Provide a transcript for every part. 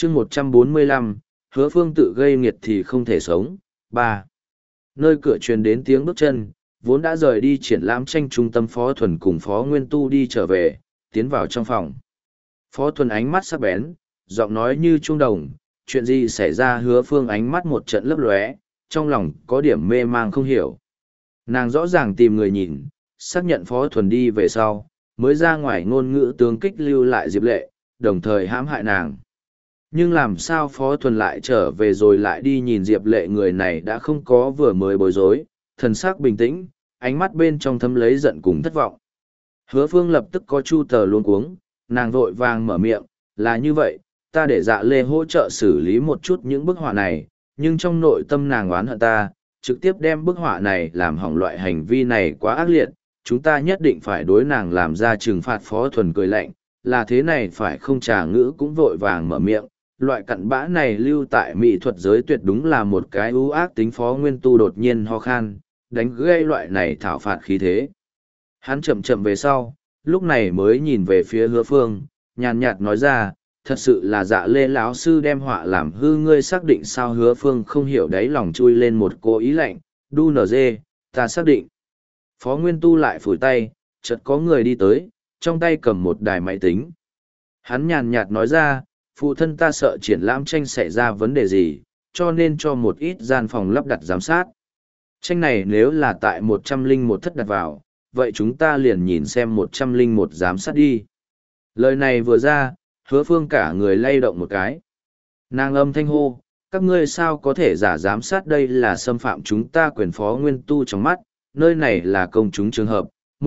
chương 145, Hứa Phương tự gây nghiệt thì không thể sống. 3. Nơi cửa truyền đến tiếng bước chân, vốn đã rời đi triển lãm tranh trung tâm Phó Thuần cùng Phó Nguyên Tu đi trở về, tiến vào trong phòng. Phó Thuần ánh mắt sắc bén, giọng nói như chuông đồng, chuyện gì xảy ra? Hứa Phương ánh mắt một trận lấp lóe, trong lòng có điểm mê mang không hiểu. Nàng rõ ràng tìm người nhìn, xác nhận Phó Thuần đi về sau, mới ra ngoài ngôn ngữ tướng kích lưu lại Diệp Lệ, đồng thời hãm hại nàng. Nhưng làm sao Phó Thuần lại trở về rồi lại đi nhìn Diệp Lệ? Người này đã không có vừa mới bối rối, thần sắc bình tĩnh, ánh mắt bên trong thấm lấy giận cùng thất vọng. Hứa Phương lập tức có chu tờ luống cuống, nàng vội vàng mở miệng, là như vậy, ta để Dạ Lê hỗ trợ xử lý một chút những bức họa này, nhưng trong nội tâm nàng oán hận ta, trực tiếp đem bức họa này làm hỏng. Loại hành vi này quá ác liệt, chúng ta nhất định phải đối nàng làm ra trừng phạt. Phó Thuần cười lạnh, là thế này phải không? Trà Ngữ cũng vội vàng mở miệng, loại cặn bã này lưu tại mỹ thuật giới tuyệt đúng là một cái ưu ác tính. Phó Nguyên Tu đột nhiên ho khan, đánh gây loại này thảo phạt khí thế. Hắn chậm chậm về sau, lúc này mới nhìn về phía Hứa Phương, nhàn nhạt nói ra, thật sự là Dạ Lê lão sư đem họa làm hư, ngươi xác định sao? Hứa Phương không hiểu, đáy lòng chui lên một cô ý lạnh, đu nở dê, ta xác định. Phó Nguyên Tu lại phủi tay, chợt có người đi tới, trong tay cầm một đài máy tính. Hắn nhàn nhạt nói ra, phụ thân ta sợ triển lãm tranh xảy ra vấn đề gì, cho nên cho một ít gian phòng lắp đặt giám sát. Tranh này nếu là tại 101 thất đặt vào, vậy chúng ta liền nhìn xem 101 giám sát đi. Lời này vừa ra, Hứa Phương cả người lay động một cái. Nàng âm thanh hô, các ngươi sao có thể giả giám sát? Đây là xâm phạm chúng ta quyền. Phó Nguyên Tu trong mắt, nơi này là công chúng trường hợp,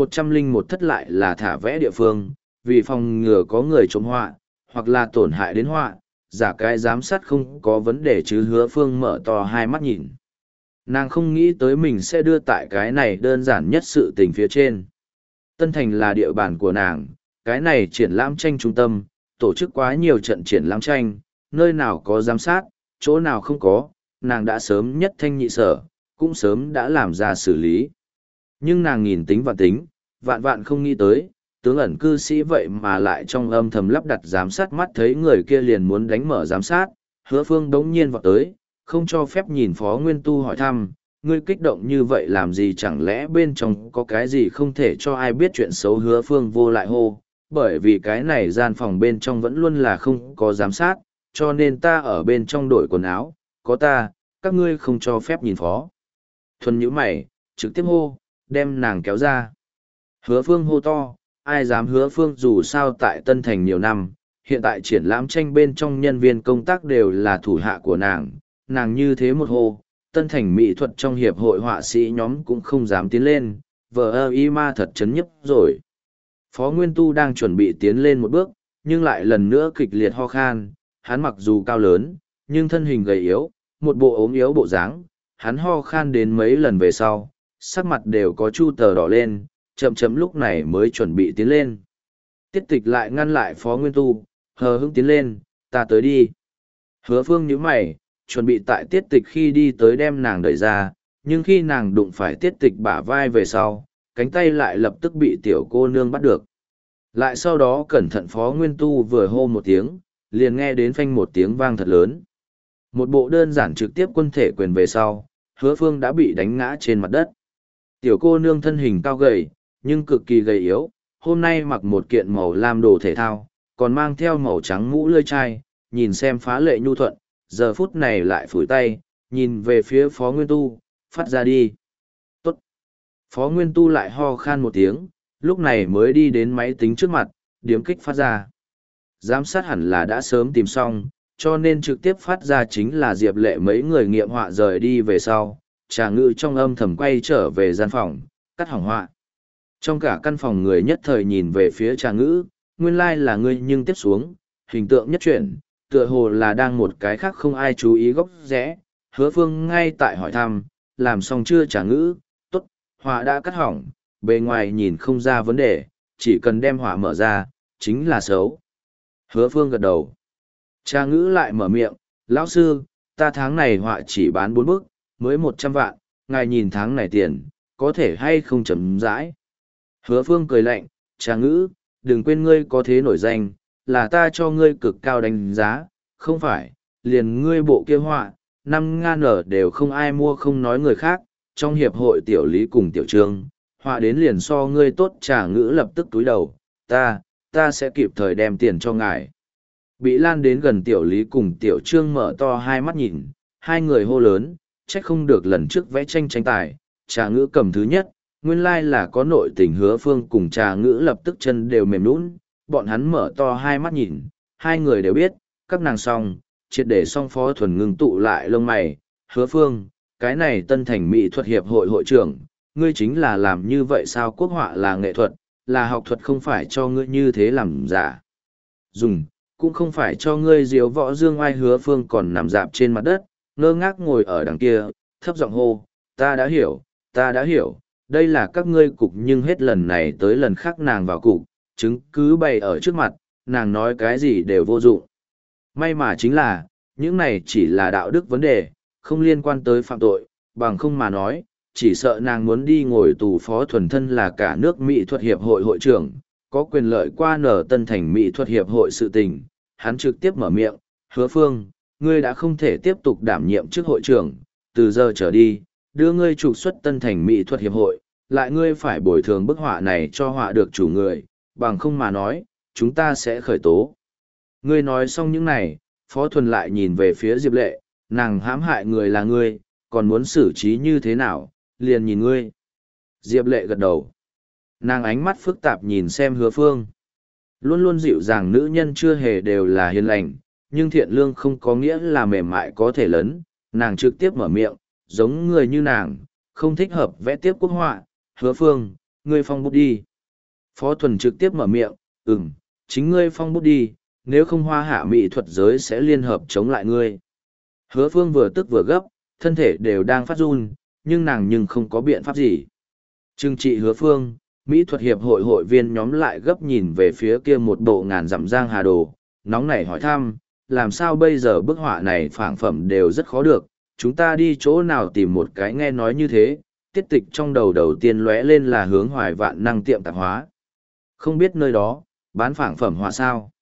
101 thất lại là thả vẽ địa phương, vì phòng ngừa có người trộm họa, hoặc là tổn hại đến họa, giả cái giám sát không có vấn đề chứ? Hứa Phương mở to hai mắt nhìn. Nàng không nghĩ tới mình sẽ đưa tại cái này đơn giản nhất sự tình phía trên. Tân Thành là địa bàn của nàng, cái này triển lãm tranh trung tâm, tổ chức quá nhiều trận triển lãm tranh, nơi nào có giám sát, chỗ nào không có, nàng đã sớm nhất thanh nhị sở, cũng sớm đã làm ra xử lý. Nhưng nàng nghìn tính vạn vạn không nghĩ tới, tướng ẩn cư sĩ vậy mà lại trong âm thầm lắp đặt giám sát. Mắt thấy người kia liền muốn đánh mở giám sát, Hứa Phương đống nhiên vọt tới, không cho phép nhìn Phó Nguyên Tu, hỏi thăm, ngươi kích động như vậy làm gì? Chẳng lẽ bên trong có cái gì không thể cho ai biết chuyện xấu? Hứa Phương vô lại hô, bởi vì cái này gian phòng bên trong vẫn luôn là không có giám sát, cho nên ta ở bên trong đổi quần áo, có ta, các ngươi không cho phép nhìn. Phó Thuần nhíu mày, trực tiếp hô, đem nàng kéo ra. Hứa Phương hô to, ai dám? Hứa Phương dù sao tại Tân Thành nhiều năm, hiện tại triển lãm tranh bên trong nhân viên công tác đều là thủ hạ của nàng, nàng như thế một hô, Tân Thành mỹ thuật trong hiệp hội họa sĩ nhóm cũng không dám tiến lên, vờ ơ y ma thật chấn nhấp rồi. Phó Nguyên Tu đang chuẩn bị tiến lên một bước, nhưng lại lần nữa kịch liệt ho khan. Hắn mặc dù cao lớn, nhưng thân hình gầy yếu, một bộ ốm yếu bộ dáng. Hắn ho khan đến mấy lần về sau, sắc mặt đều có chu tờ đỏ lên, chậm chậm lúc này mới chuẩn bị tiến lên. Tiết Tịch lại ngăn lại Phó Nguyên Tu, hờ hững tiến lên, ta tới đi. Hứa Phương nhíu mày, chuẩn bị tại Tiết Tịch khi đi tới đem nàng đẩy ra, nhưng khi nàng đụng phải Tiết Tịch bả vai về sau, cánh tay lại lập tức bị tiểu cô nương bắt được. Lại sau đó cẩn thận. Phó Nguyên Tu vừa hô một tiếng, liền nghe đến phanh một tiếng vang thật lớn. Một bộ đơn giản trực tiếp quân thể quyền về sau, Hứa Phương đã bị đánh ngã trên mặt đất. Tiểu cô nương thân hình cao gầy, nhưng cực kỳ gầy yếu, hôm nay mặc một kiện màu lam đồ thể thao, còn mang theo màu trắng mũ lưỡi chai, nhìn xem phá lệ nhu thuận, giờ phút này lại phủi tay, nhìn về phía Phó Nguyên Tu, phát ra đi. Tốt. Phó Nguyên Tu lại ho khan một tiếng, lúc này mới đi đến máy tính trước mặt, điếm kích phát ra. Giám sát hẳn là đã sớm tìm xong, cho nên trực tiếp phát ra chính là Diệp Lệ mấy người nghiệm họa rời đi về sau. Trà Ngữ trong âm thầm quay trở về gian phòng, cắt hỏng họa. Trong cả căn phòng người nhất thời nhìn về phía Trà Ngữ, nguyên lai là ngươi, nhưng tiếp xuống, hình tượng nhất chuyển, tựa hồ là đang một cái khác không ai chú ý góc rẽ. Hứa Phương ngay tại hỏi thăm, làm xong chưa? Trà Ngữ, tốt, họa đã cắt hỏng, bề ngoài nhìn không ra vấn đề, chỉ cần đem họa mở ra, chính là xấu. Hứa Phương gật đầu. Trà Ngữ lại mở miệng, lão sư, ta tháng này họa chỉ bán 4 bức, mới 100 vạn, ngài nhìn tháng này tiền, có thể hay không chấm dãi. Hứa Phương cười lạnh, Trà Ngữ, đừng quên ngươi có thế nổi danh, là ta cho ngươi cực cao đánh giá, không phải, liền ngươi bộ kia họa, 5.000 ở đều không ai mua không nói người khác, trong hiệp hội tiểu lý cùng tiểu trương, họa đến liền so ngươi tốt. Trà Ngữ lập tức túi đầu, ta sẽ kịp thời đem tiền cho ngài. Bị lan đến gần tiểu lý cùng tiểu trương mở to hai mắt nhìn, hai người hô lớn, trách không được lần trước vẽ tranh tranh tài, Trà Ngữ cầm thứ nhất, nguyên lai là có nội tình. Hứa Phương cùng Trà Ngữ lập tức chân đều mềm nhũn, bọn hắn mở to hai mắt nhìn, hai người đều biết, các nàng xong, triệt để xong. Phó Thuần ngưng tụ lại lông mày, Hứa Phương, cái này Tân Thành Mỹ thuật hiệp hội hội trưởng, ngươi chính là làm như vậy sao? Quốc họa là nghệ thuật, là học thuật, không phải cho ngươi như thế làm giả. Dùng, cũng không phải cho ngươi diếu võ dương oai. Hứa Phương còn nằm dạp trên mặt đất, ngơ ngác ngồi ở đằng kia, thấp giọng hô, ta đã hiểu, đây là các ngươi cục. Nhưng hết lần này tới lần khác nàng vào cục, chứng cứ bày ở trước mặt, nàng nói cái gì đều vô dụng. May mà chính là, những này chỉ là đạo đức vấn đề, không liên quan tới phạm tội, bằng không mà nói, chỉ sợ nàng muốn đi ngồi tù. Phó Thuần thân là cả nước Mỹ thuật hiệp hội hội trưởng, có quyền lợi qua nở Tân Thành Mỹ thuật hiệp hội sự tình, hắn trực tiếp mở miệng, Hứa Phương, ngươi đã không thể tiếp tục đảm nhiệm chức hội trưởng, từ giờ trở đi, đưa ngươi trục xuất Tân Thành Mỹ thuật hiệp hội, lại ngươi phải bồi thường bức họa này cho họa được chủ người, bằng không mà nói, chúng ta sẽ khởi tố. Ngươi nói xong những này, Phó Thuần lại nhìn về phía Diệp Lệ, nàng hãm hại người là ngươi, còn muốn xử trí như thế nào, liền nhìn ngươi. Diệp Lệ gật đầu. Nàng ánh mắt phức tạp nhìn xem Hứa Phương. Luôn luôn dịu dàng nữ nhân chưa hề đều là hiền lành, nhưng thiện lương không có nghĩa là mềm mại có thể lớn. Nàng trực tiếp mở miệng, giống người như nàng, không thích hợp vẽ tiếp quốc họa. Hứa Phương, ngươi phong bút đi. Phó Thuần trực tiếp mở miệng, chính ngươi phong bút đi, nếu không hoa hạ mỹ thuật giới sẽ liên hợp chống lại ngươi. Hứa Phương vừa tức vừa gấp, thân thể đều đang phát run, nhưng nàng không có biện pháp gì. Trừng trị Hứa Phương, Mỹ thuật hiệp hội hội viên nhóm lại gấp nhìn về phía kia một bộ ngàn dặm giang hà đồ, nóng nảy hỏi thăm, làm sao bây giờ bức họa này phảng phẩm đều rất khó được, chúng ta đi chỗ nào tìm một cái. Nghe nói như thế, Tiết Tịch trong đầu tiên lóe lên là hướng Hoài Vạn Năng tiệm tạp hóa. Không biết nơi đó, bán phảng phẩm họa sao?